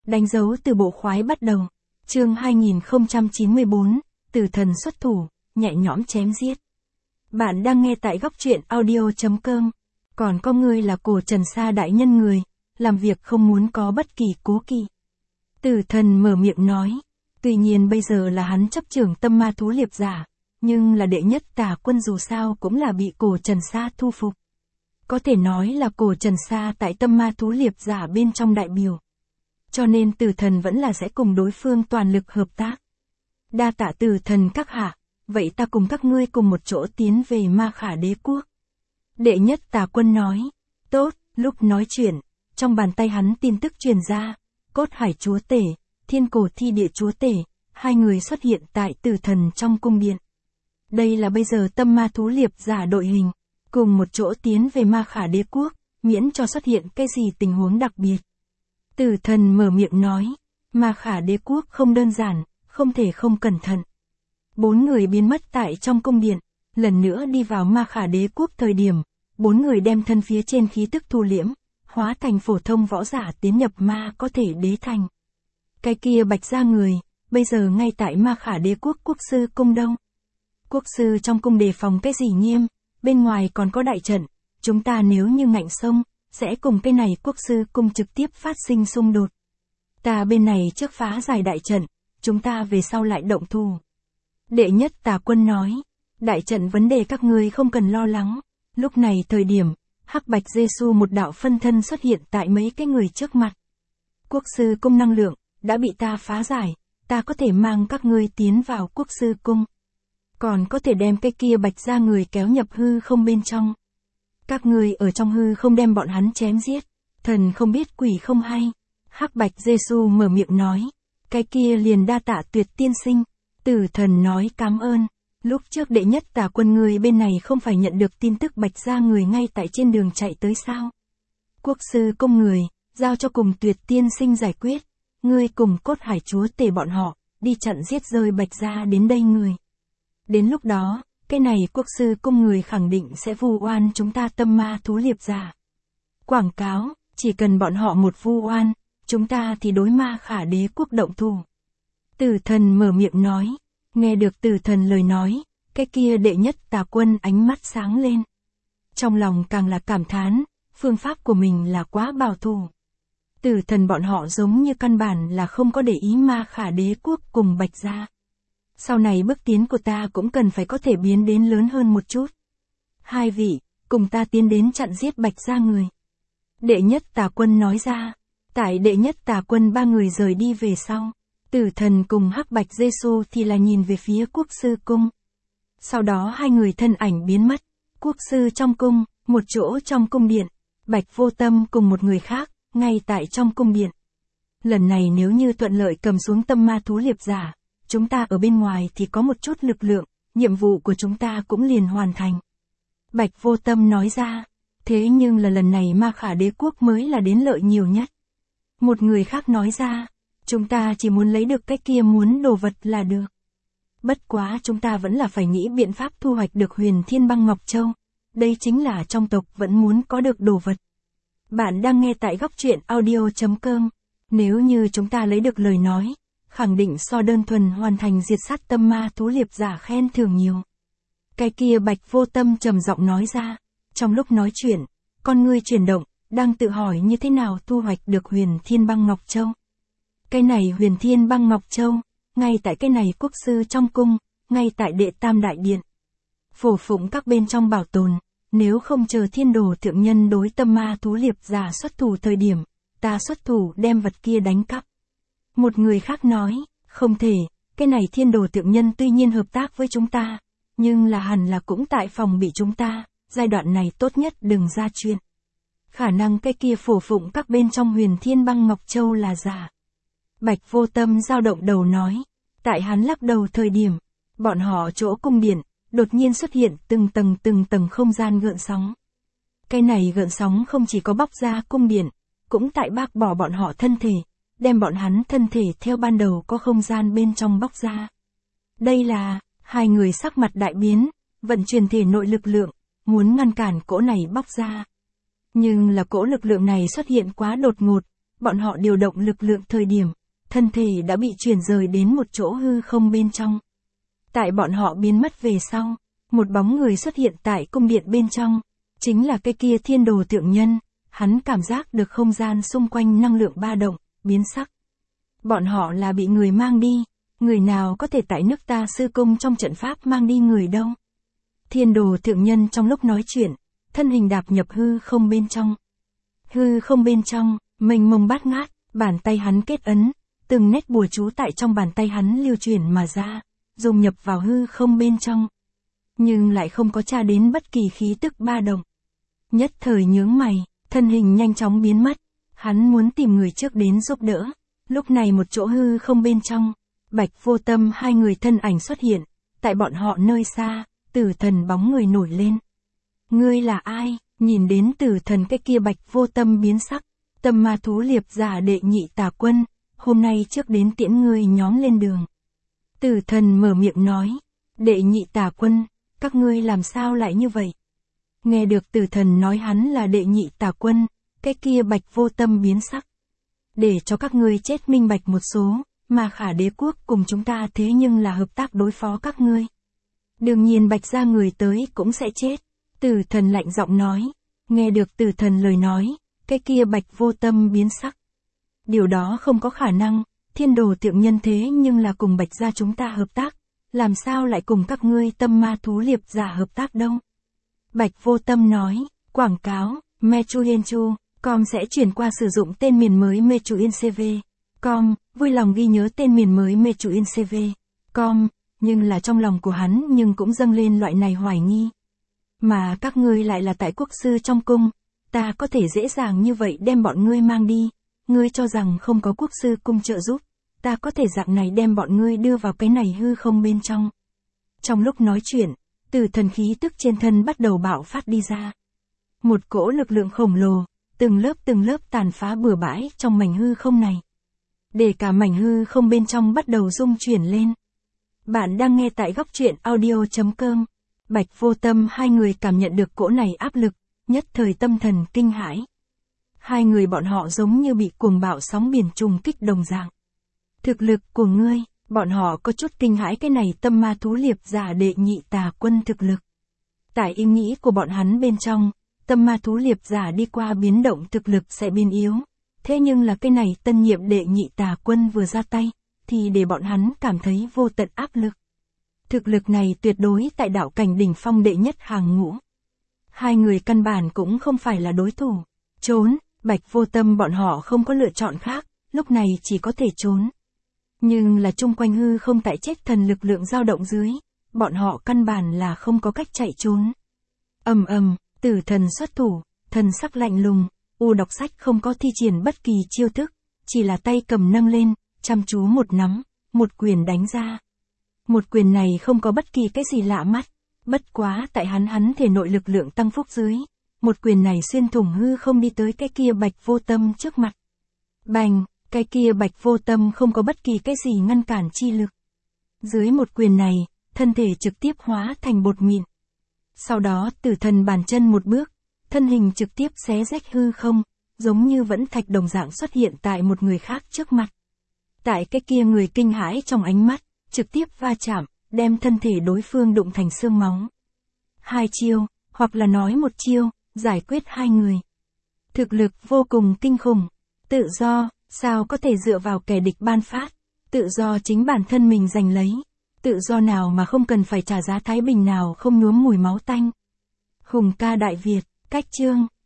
Đánh dấu từ bộ khoái bắt đầu. Chương 2094, Tử thần xuất thủ, nhẹ nhõm chém giết. Bạn đang nghe tại góc truyện audio.com. Còn có người là Cổ Trần Sa đại nhân người, làm việc không muốn có bất kỳ cố kỵ. Tử thần mở miệng nói. Tuy nhiên bây giờ là hắn chấp trưởng tâm ma thú liệp giả, nhưng là đệ nhất tà quân dù sao cũng là bị Cổ Trần Sa thu phục. Có thể nói là Cổ Trần Sa tại tâm ma thú liệp giả bên trong đại biểu. Cho nên Tử thần vẫn là sẽ cùng đối phương toàn lực hợp tác. Đa tạ Tử thần các hạ, vậy ta cùng các ngươi cùng một chỗ tiến về Ma Khả Đế quốc. Đệ nhất tà quân nói. Tốt, lúc nói chuyện, trong bàn tay hắn tin tức truyền ra, Cốt Hải chúa tể, Thiên Cổ Thi Địa chúa tể, hai người xuất hiện tại Tử thần trong cung điện. Đây là bây giờ tâm ma thú liệp giả đội hình, cùng một chỗ tiến về Ma Khả Đế quốc, miễn cho xuất hiện cái gì tình huống đặc biệt. Tử thần mở miệng nói, Ma Khả Đế quốc không đơn giản, không thể không cẩn thận. 4 người biến mất tại trong cung điện, lần nữa đi vào Ma Khả Đế quốc thời điểm, 4 người đem thân phía trên khí tức thu liễm, hóa thành phổ thông võ giả tiến nhập ma có thể đế thành. Cái kia bạch da người, bây giờ ngay tại Ma Khả Đế quốc quốc sư cung đông. Quốc sư trong cung đề phòng cái gì nghiêm, bên ngoài còn có đại trận, chúng ta nếu như ngạnh xông, sẽ cùng cái này quốc sư cung trực tiếp phát sinh xung đột. Ta bên này trước phá giải đại trận, chúng ta về sau lại động thủ. Đệ nhất tà quân nói, đại trận vấn đề các ngươi không cần lo lắng. Lúc này thời điểm, Hắc Bạch Giê-xu một đạo phân thân xuất hiện tại mấy cái người trước mặt. Quốc sư cung năng lượng, đã bị ta phá giải, ta có thể mang các ngươi tiến vào quốc sư cung. Còn có thể đem cái kia bạch da người kéo nhập hư không bên trong. Các ngươi ở trong hư không đem bọn hắn chém giết, thần không biết quỷ không hay. Hắc Bạch Giê-xu mở miệng nói, cái kia liền đa tạ Tuyệt tiên sinh. Tử thần nói cảm ơn. Lúc trước đệ nhất tà quân người bên này không phải nhận được tin tức bạch da người ngay tại trên đường chạy tới sao? Quốc sư công người, giao cho cùng Tuyệt tiên sinh giải quyết. Ngươi cùng Cốt Hải chúa tể bọn họ, đi chặn giết rơi bạch da đến đây người. Đến lúc đó, cái này quốc sư cung người khẳng định sẽ vu oan chúng ta tâm ma thú liệp giả. Quảng cáo, chỉ cần bọn họ một vu oan, chúng ta thì đối Ma Khả Đế quốc động thủ. Tử thần mở miệng nói, nghe được tử thần lời nói, cái kia đệ nhất tà quân ánh mắt sáng lên. Trong lòng càng là cảm thán, phương pháp của mình là quá bảo thủ. Tử thần bọn họ giống như căn bản là không có để ý Ma Khả Đế quốc cùng bạch gia. Sau này bước tiến của ta cũng cần phải có thể biến đến lớn hơn một chút. Hai vị, cùng ta tiến đến chặn giết bạch gia người. Đệ nhất tà quân nói ra, tại đệ nhất tà quân 3 người rời đi về sau. Tử thần cùng Hắc Bạch Giê-xu thì là nhìn về phía quốc sư cung. Sau đó hai người thân ảnh biến mất. Quốc sư trong cung, một chỗ trong cung điện. Bạch Vô Tâm cùng một người khác, ngay tại trong cung điện. Lần này nếu như thuận lợi cầm xuống tâm ma thú liệp giả, chúng ta ở bên ngoài thì có một chút lực lượng, nhiệm vụ của chúng ta cũng liền hoàn thành. Bạch Vô Tâm nói ra, thế nhưng là lần này Ma Khả Đế quốc mới là đến lợi nhiều nhất. Một người khác nói ra, chúng ta chỉ muốn lấy được cái kia muốn đồ vật là được. Bất quá chúng ta vẫn là phải nghĩ biện pháp thu hoạch được Huyền Thiên Băng Ngọc Châu. Đây chính là trong tộc vẫn muốn có được đồ vật. Bạn đang nghe tại góc truyện audio.com. Nếu như chúng ta lấy được lời nói, khẳng định so đơn thuần hoàn thành diệt sát tâm ma thú liệp giả khen thưởng nhiều. Cái kia Bạch Vô Tâm trầm giọng nói ra. Trong lúc nói chuyện, con ngươi chuyển động, đang tự hỏi như thế nào thu hoạch được Huyền Thiên Băng Ngọc Châu. Cái này Huyền Thiên Băng Ngọc Châu, ngay tại cái này quốc sư trong cung, ngay tại đệ tam đại điện. Phổ phụng các bên trong bảo tồn, nếu không chờ Thiên Đồ thượng nhân đối tâm ma thú liệp giả xuất thủ thời điểm, ta xuất thủ đem vật kia đánh cắp. Một người khác nói, không thể, cái này Thiên Đồ thượng nhân tuy nhiên hợp tác với chúng ta, nhưng là hẳn là cũng tại phòng bị chúng ta, giai đoạn này tốt nhất đừng ra chuyện. Khả năng cái kia phổ phụng các bên trong Huyền Thiên Băng Ngọc Châu là giả. Bạch Vô Tâm dao động đầu nói, tại hắn lắc đầu thời điểm, bọn họ chỗ cung điện, đột nhiên xuất hiện từng tầng không gian gợn sóng. Cái này gợn sóng không chỉ có bóc ra cung điện, cũng tại bác bỏ bọn họ thân thể, đem bọn hắn thân thể theo ban đầu có không gian bên trong bóc ra. Đây là, hai người sắc mặt đại biến, vận chuyển thể nội lực lượng, muốn ngăn cản cỗ này bóc ra. Nhưng là cỗ lực lượng này xuất hiện quá đột ngột, bọn họ điều động lực lượng thời điểm, thân thể đã bị chuyển rời đến một chỗ hư không bên trong. Tại bọn họ biến mất về sau, một bóng người xuất hiện tại cung điện bên trong, chính là cái kia Thiên Đồ Thượng Nhân, hắn cảm giác được không gian xung quanh năng lượng ba động, biến sắc. Bọn họ là bị người mang đi, người nào có thể tại nước ta sư cung trong trận pháp mang đi người đâu. Thiên Đồ Thượng Nhân trong lúc nói chuyện, thân hình đạp nhập hư không bên trong. Hư không bên trong, mênh mông bát ngát, bàn tay hắn kết ấn, từng nét bùa chú tại trong bàn tay hắn lưu chuyển mà ra, dùng nhập vào hư không bên trong. Nhưng lại không có tra đến bất kỳ khí tức ba động. Nhất thời nhướng mày, thân hình nhanh chóng biến mất, hắn muốn tìm người trước đến giúp đỡ. Lúc này một chỗ hư không bên trong, Bạch Vô Tâm hai người thân ảnh xuất hiện, tại bọn họ nơi xa, Tử Thần bóng người nổi lên. Ngươi là ai? Nhìn đến Tử Thần cái kia Bạch Vô Tâm biến sắc, Tâm Ma Thú Liệp Giả đệ nhị tà quân, hôm nay trước đến tiễn ngươi nhóm lên đường. Tử Thần mở miệng nói, đệ nhị tà quân, các ngươi làm sao lại như vậy? Nghe được Tử Thần nói hắn là đệ nhị tà quân, cái kia Bạch Vô Tâm biến sắc. Để cho các ngươi chết minh bạch một số, mà Khả Đế quốc cùng chúng ta thế nhưng là hợp tác đối phó các ngươi. Đương nhiên Bạch gia người tới cũng sẽ chết. Tử Thần lạnh giọng nói. Nghe được Tử Thần lời nói, cái kia Bạch Vô Tâm biến sắc. Điều đó không có khả năng, Thiên Đồ Thượng Nhân thế nhưng là cùng Bạch gia chúng ta hợp tác, làm sao lại cùng các ngươi Tâm Ma Thú Liệp Giả hợp tác đâu? Bạch Vô Tâm nói, quảng cáo, Mechuyenchu.com sẽ chuyển qua sử dụng tên miền mới Mechuyencv.com, vui lòng ghi nhớ tên miền mới Mechuyencv.com, nhưng là trong lòng của hắn nhưng cũng dâng lên loại này hoài nghi. Mà các ngươi lại là tại quốc sư trong cung, ta có thể dễ dàng như vậy đem bọn ngươi mang đi, ngươi cho rằng không có quốc sư cung trợ giúp, ta có thể dạng này đem bọn ngươi đưa vào cái này hư không bên trong. Trong lúc nói chuyện, Tử Thần khí tức trên thân bắt đầu bạo phát đi ra. Một cỗ lực lượng khổng lồ, từng lớp tàn phá bừa bãi trong mảnh hư không này. Để cả mảnh hư không bên trong bắt đầu rung chuyển lên. Bạn đang nghe tại góc truyện audio.com. Bạch Vô Tâm hai người cảm nhận được cỗ này áp lực, nhất thời tâm thần kinh hãi. Hai người bọn họ giống như bị cuồng bạo sóng biển trùng kích đồng dạng. Thực lực của ngươi, bọn họ có chút kinh hãi cái này Tâm Ma Thú Liệp Giả đệ nhị tà quân thực lực. Tại ý nghĩ của bọn hắn bên trong, Tâm Ma Thú Liệp Giả đi qua biến động thực lực sẽ biến yếu. Thế nhưng là cái này tân nhiệm đệ nhị tà quân vừa ra tay, thì để bọn hắn cảm thấy vô tận áp lực. Thực lực này tuyệt đối tại đạo cảnh đỉnh phong đệ nhất hàng ngũ. Hai người căn bản cũng không phải là đối thủ. Trốn, Bạch Vô Tâm bọn họ không có lựa chọn khác, lúc này chỉ có thể trốn. Nhưng là chung quanh hư không tại chết thần lực lượng dao động dưới, bọn họ căn bản là không có cách chạy trốn. Ầm ầm, Tử Thần xuất thủ, thần sắc lạnh lùng, U Đọc Sách không có thi triển bất kỳ chiêu thức, chỉ là tay cầm nâng lên, chăm chú một nắm, một quyền đánh ra. Một quyền này không có bất kỳ cái gì lạ mắt, bất quá tại hắn thể nội lực lượng tăng phúc dưới, một quyền này xuyên thủng hư không đi tới cái kia Bạch Vô Tâm trước mặt. Bành, cái kia Bạch Vô Tâm không có bất kỳ cái gì ngăn cản chi lực. Dưới một quyền này, thân thể trực tiếp hóa thành bột mịn. Sau đó Tử Thần bàn chân một bước, thân hình trực tiếp xé rách hư không, giống như vẫn thạch đồng dạng xuất hiện tại một người khác trước mặt. Tại cái kia người kinh hãi trong ánh mắt, trực tiếp va chạm, đem thân thể đối phương đụng thành xương máu. Hai chiêu, hoặc là nói một chiêu, giải quyết hai người. Thực lực vô cùng kinh khủng. Tự do, sao có thể dựa vào kẻ địch ban phát. Tự do chính bản thân mình giành lấy. Tự do nào mà không cần phải trả giá thái bình nào không nhuốm mùi máu tanh. Hùng ca Đại Việt, cách chương.